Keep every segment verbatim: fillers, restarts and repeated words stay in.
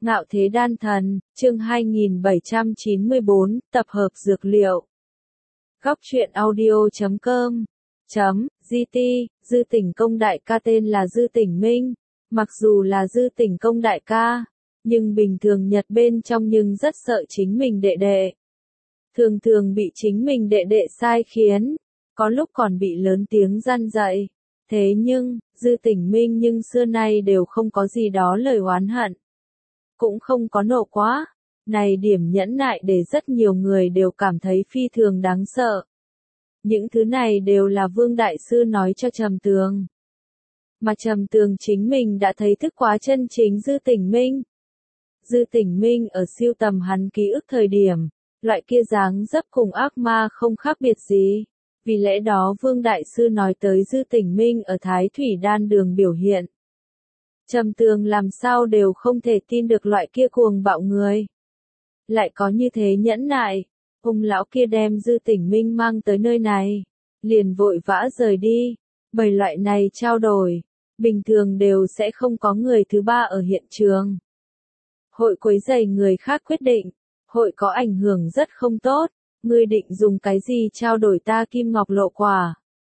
Ngạo Thế Đan Thần, chương hai nghìn bảy trăm chín mươi bốn, tập hợp dược liệu. Góc truyện audio chấm com chấm gt, Dư Tỉnh Công đại ca tên là Dư Tỉnh Minh. Mặc dù là Dư Tỉnh Công đại ca, nhưng bình thường nhật bên trong nhưng rất sợ chính mình đệ đệ. Thường thường bị chính mình đệ đệ sai khiến, có lúc còn bị lớn tiếng răn dạy. Thế nhưng, Dư Tỉnh Minh nhưng xưa nay đều không có gì đó lời oán hận. Cũng không có nộ quá. Này điểm nhẫn nại để rất nhiều người đều cảm thấy phi thường đáng sợ. Những thứ này đều là Vương Đại Sư nói cho Trầm Tường. Mà Trầm Tường chính mình đã thấy thức quá chân chính Dư Tỉnh Minh. Dư Tỉnh Minh ở siêu tầm hắn ký ức thời điểm, loại kia dáng dấp cùng ác ma không khác biệt gì. Vì lẽ đó Vương Đại Sư nói tới Dư Tỉnh Minh ở Thái Thủy Đan Đường biểu hiện. Trầm Tường làm sao đều không thể tin được loại kia cuồng bạo người. Lại có như thế nhẫn nại, ông lão kia đem Dư Tỉnh Minh mang tới nơi này, liền vội vã rời đi. Bởi loại này trao đổi, bình thường đều sẽ không có người thứ ba ở hiện trường. Hội quấy rầy người khác quyết định, hội có ảnh hưởng rất không tốt, ngươi định dùng cái gì trao đổi ta kim ngọc lộ quả.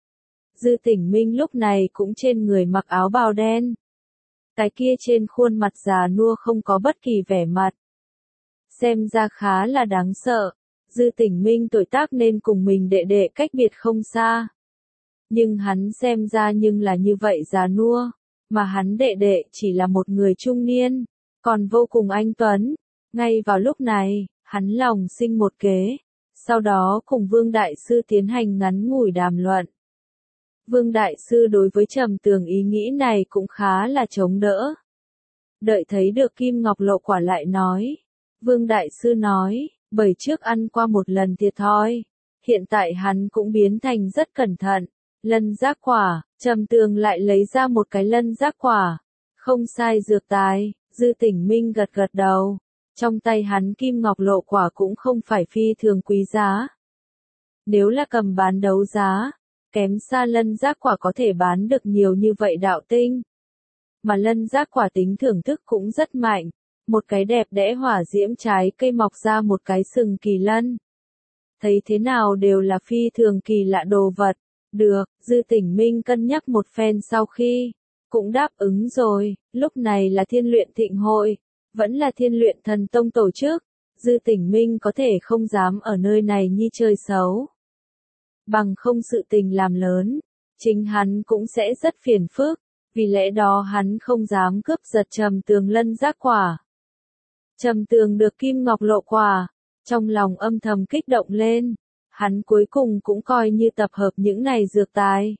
Dư Tỉnh Minh lúc này cũng trên người mặc áo bào đen. Cái kia trên khuôn mặt già nua không có bất kỳ vẻ mặt. Xem ra khá là đáng sợ. Dư Tỉnh Minh tuổi tác nên cùng mình đệ đệ cách biệt không xa. Nhưng hắn xem ra nhưng là như vậy già nua. Mà hắn đệ đệ chỉ là một người trung niên. Còn vô cùng anh tuấn. Ngay vào lúc này, hắn lòng sinh một kế. Sau đó cùng Vương Đại Sư tiến hành ngắn ngủi đàm luận. Vương Đại Sư đối với Trầm Tường ý nghĩ này cũng khá là chống đỡ. Đợi thấy được kim ngọc lộ quả lại nói. Vương Đại Sư nói, bởi trước ăn qua một lần thiệt thòi. Hiện tại hắn cũng biến thành rất cẩn thận. Lân giác quả, Trầm Tường lại lấy ra một cái lân giác quả. Không sai dược tài, Dư Tỉnh Minh gật gật đầu. Trong tay hắn kim ngọc lộ quả cũng không phải phi thường quý giá. Nếu là cầm bán đấu giá, kém xa lân giác quả có thể bán được nhiều như vậy đạo tinh. Mà lân giác quả tính thưởng thức cũng rất mạnh. Một cái đẹp đẽ hỏa diễm trái cây mọc ra một cái sừng kỳ lân. Thấy thế nào đều là phi thường kỳ lạ đồ vật. Được, Dư Tỉnh Minh cân nhắc một phen sau khi, cũng đáp ứng rồi. Lúc này là Thiên Luyện Thịnh Hội, vẫn là Thiên Luyện Thần Tông tổ chức. Dư Tỉnh Minh có thể không dám ở nơi này nhi chơi xấu. Bằng không sự tình làm lớn, chính hắn cũng sẽ rất phiền phức, vì lẽ đó hắn không dám cướp giật Trầm Tường lân giác quả. Trầm Tường được kim ngọc lộ quả, trong lòng âm thầm kích động lên, hắn cuối cùng cũng coi như tập hợp những này dược tài.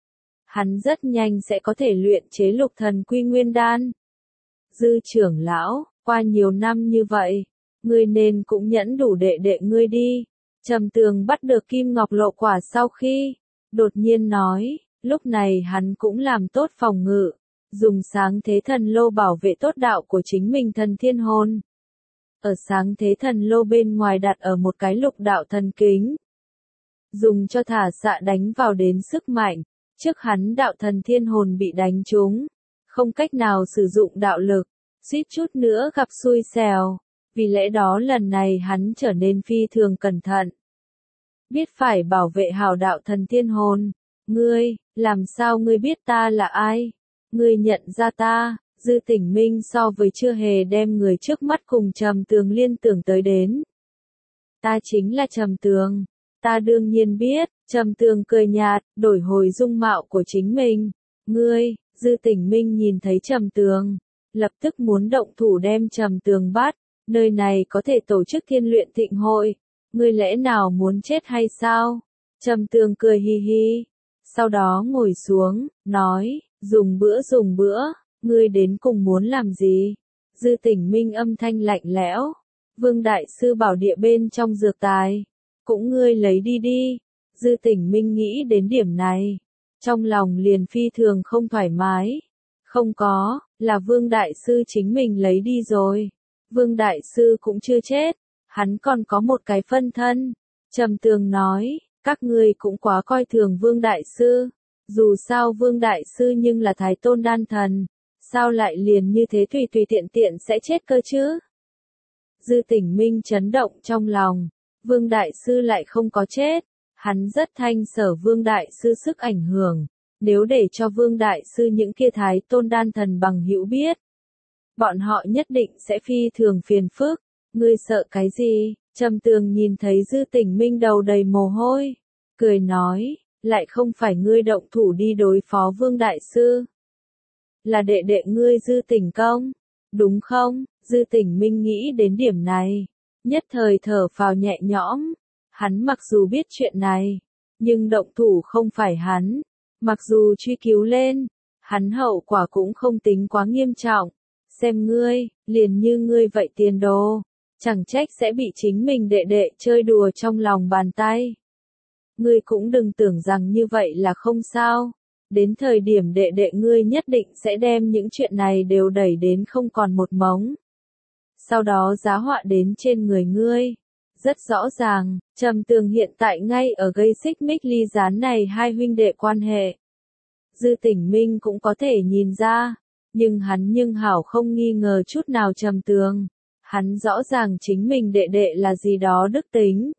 Hắn rất nhanh sẽ có thể luyện chế lục thần quy nguyên đan. Dư trưởng lão, qua nhiều năm như vậy, ngươi nên cũng nhẫn đủ đệ đệ ngươi đi. Trầm Tường bắt được kim ngọc lộ quả sau khi, đột nhiên nói, lúc này hắn cũng làm tốt phòng ngự, dùng sáng thế thần lô bảo vệ tốt đạo của chính mình thần thiên hồn. Ở sáng thế thần lô bên ngoài đặt ở một cái lục đạo thần kính, dùng cho thả xạ đánh vào đến sức mạnh, trước hắn đạo thần thiên hồn bị đánh trúng, không cách nào sử dụng đạo lực, suýt chút nữa gặp xui xẻo. Vì lẽ đó lần này hắn trở nên phi thường cẩn thận. Biết phải bảo vệ hào đạo thần thiên hồn. Ngươi, làm sao ngươi biết ta là ai? Ngươi nhận ra ta? Dư Tỉnh Minh so với chưa hề đem người trước mắt cùng Trầm Tường liên tưởng tới đến. Ta chính là Trầm Tường. Ta đương nhiên biết. Trầm Tường cười nhạt, đổi hồi dung mạo của chính mình. Ngươi, Dư Tỉnh Minh nhìn thấy Trầm Tường, lập tức muốn động thủ đem Trầm Tường bắt. Nơi này có thể tổ chức Thiên Luyện Thịnh Hội. Ngươi lẽ nào muốn chết hay sao? Trầm Tường cười hi hi. Sau đó ngồi xuống, nói, dùng bữa dùng bữa, ngươi đến cùng muốn làm gì? Dư Tỉnh Minh âm thanh lạnh lẽo. Vương Đại Sư bảo địa bên trong dược tài. Cũng ngươi lấy đi đi. Dư Tỉnh Minh nghĩ đến điểm này. Trong lòng liền phi thường không thoải mái. Không có, là Vương Đại Sư chính mình lấy đi rồi. Vương Đại Sư cũng chưa chết, hắn còn có một cái phân thân. Trầm Tường nói, các ngươi cũng quá coi thường Vương Đại Sư. Dù sao Vương Đại Sư nhưng là Thái Tôn Đan Thần, Sao lại liền như thế tùy tùy tiện tiện sẽ chết cơ chứ? Dư Tỉnh Minh chấn động trong lòng, Vương Đại Sư lại không có chết, hắn rất thanh sở Vương Đại Sư sức ảnh hưởng, nếu để cho Vương Đại Sư những kia Thái Tôn đan thần bằng hữu biết, bọn họ nhất định sẽ phi thường phiền phức, ngươi sợ cái gì? Trầm Tường nhìn thấy Dư Tỉnh Minh đầu đầy mồ hôi, cười nói, lại không phải ngươi động thủ đi đối phó Vương Đại Sư. Là đệ đệ ngươi Dư Tỉnh Công, đúng không? Dư Tỉnh Minh nghĩ đến điểm này, nhất thời thở phào nhẹ nhõm, hắn mặc dù biết chuyện này, nhưng động thủ không phải hắn, mặc dù truy cứu lên, hắn hậu quả cũng không tính quá nghiêm trọng, xem ngươi, liền như ngươi vậy tiền đồ, chẳng trách sẽ bị chính mình đệ đệ chơi đùa trong lòng bàn tay. Ngươi cũng đừng tưởng rằng như vậy là không sao. Đến thời điểm đệ đệ ngươi nhất định sẽ đem những chuyện này đều đẩy đến không còn một mống. Sau đó giá họa đến trên người ngươi. Rất rõ ràng, Trầm Tường hiện tại ngay ở gây xích mích ly gián này hai huynh đệ quan hệ. Dư Tỉnh Minh cũng có thể nhìn ra, nhưng hắn nhưng hảo không nghi ngờ chút nào Trầm Tường. Hắn rõ ràng chính mình đệ đệ là gì đó đức tính.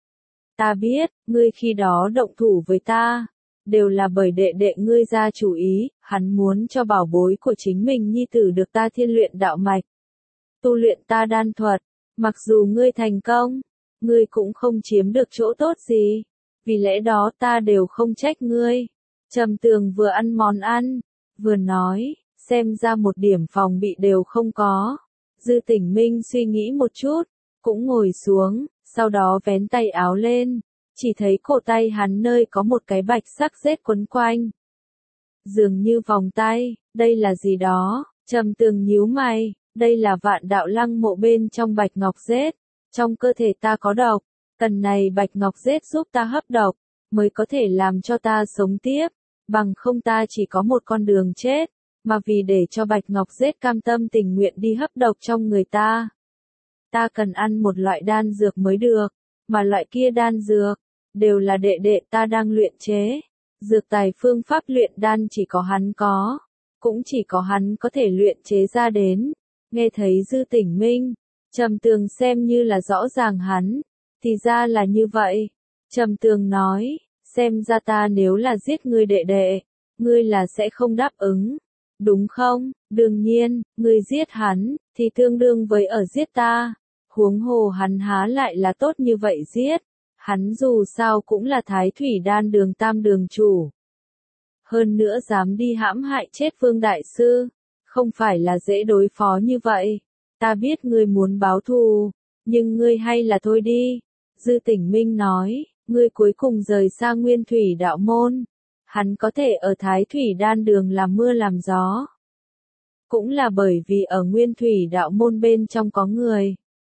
Ta biết, ngươi khi đó động thủ với ta, đều là bởi đệ đệ ngươi ra chủ ý, hắn muốn cho bảo bối của chính mình nhi tử được ta thiên luyện đạo mạch. Tu luyện ta đan thuật, mặc dù ngươi thành công, ngươi cũng không chiếm được chỗ tốt gì, vì lẽ đó ta đều không trách ngươi. Trầm Tường vừa ăn món ăn, vừa nói, xem ra một điểm phòng bị đều không có. Dư Tỉnh Minh suy nghĩ một chút, cũng ngồi xuống, sau đó vén tay áo lên, chỉ thấy cổ tay hắn nơi có một cái bạch sắc rết quấn quanh. Dường như vòng tay, đây là gì đó? Trầm Tường nhíu mày, đây là Vạn Đạo Lăng mộ bên trong bạch ngọc rết, trong cơ thể ta có độc, cần này bạch ngọc rết giúp ta hấp độc, mới có thể làm cho ta sống tiếp, bằng không ta chỉ có một con đường chết, mà vì để cho bạch ngọc rết cam tâm tình nguyện đi hấp độc trong người ta. Ta cần ăn một loại đan dược mới được, mà loại kia đan dược, đều là đệ đệ ta đang luyện chế. Dược tài phương pháp luyện đan chỉ có hắn có, cũng chỉ có hắn có thể luyện chế ra đến. Nghe thấy Dư Tỉnh Minh, Trầm Tường xem như là rõ ràng hắn, thì ra là như vậy. Trầm Tường nói, xem ra ta nếu là giết ngươi đệ đệ, ngươi là sẽ không đáp ứng, đúng không? Đương nhiên, ngươi giết hắn, thì tương đương với ở giết ta. Huống hồ hắn há lại là tốt như vậy giết, hắn dù sao cũng là Thái Thủy Đan đường tam đường chủ. Hơn nữa dám đi hãm hại chết Vương Đại Sư, không phải là dễ đối phó như vậy. Ta biết ngươi muốn báo thù, nhưng ngươi hay là thôi đi. Dư Tỉnh Minh nói, ngươi cuối cùng rời xa Nguyên Thủy đạo môn. Hắn có thể ở Thái Thủy Đan đường làm mưa làm gió, cũng là bởi vì ở Nguyên Thủy đạo môn bên trong có người.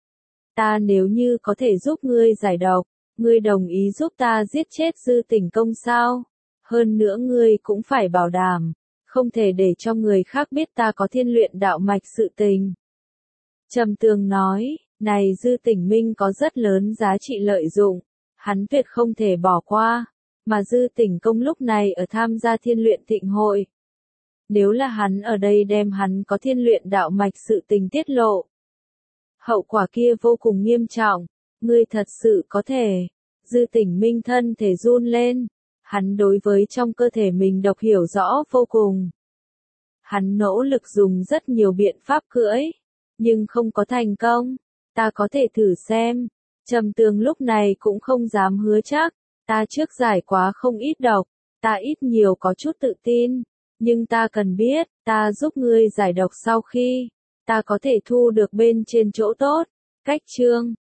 Ta nếu như có thể giúp ngươi giải độc, ngươi đồng ý giúp ta giết chết Dư Tỉnh Công sao? Hơn nữa ngươi cũng phải bảo đảm, không thể để cho người khác biết ta có thiên luyện đạo mạch sự tình. Trầm Tường nói, này Dư Tỉnh Minh có rất lớn giá trị lợi dụng, hắn tuyệt không thể bỏ qua, mà Dư Tỉnh Công lúc này ở tham gia thiên luyện thịnh hội. Nếu là hắn ở đây đem hắn có thiên luyện đạo mạch sự tình tiết lộ, hậu quả kia vô cùng nghiêm trọng, ngươi thật sự có thể. Dư Tỉnh Minh thân thể run lên, hắn đối với trong cơ thể mình độc hiểu rõ vô cùng. Hắn nỗ lực dùng rất nhiều biện pháp cưỡi, nhưng không có thành công. Ta có thể thử xem. Trầm Tường lúc này cũng không dám hứa chắc, ta trước giải quá không ít độc, ta ít nhiều có chút tự tin, nhưng ta cần biết, ta giúp ngươi giải độc sau khi, ta có thể thu được bên trên chỗ tốt. Cách chương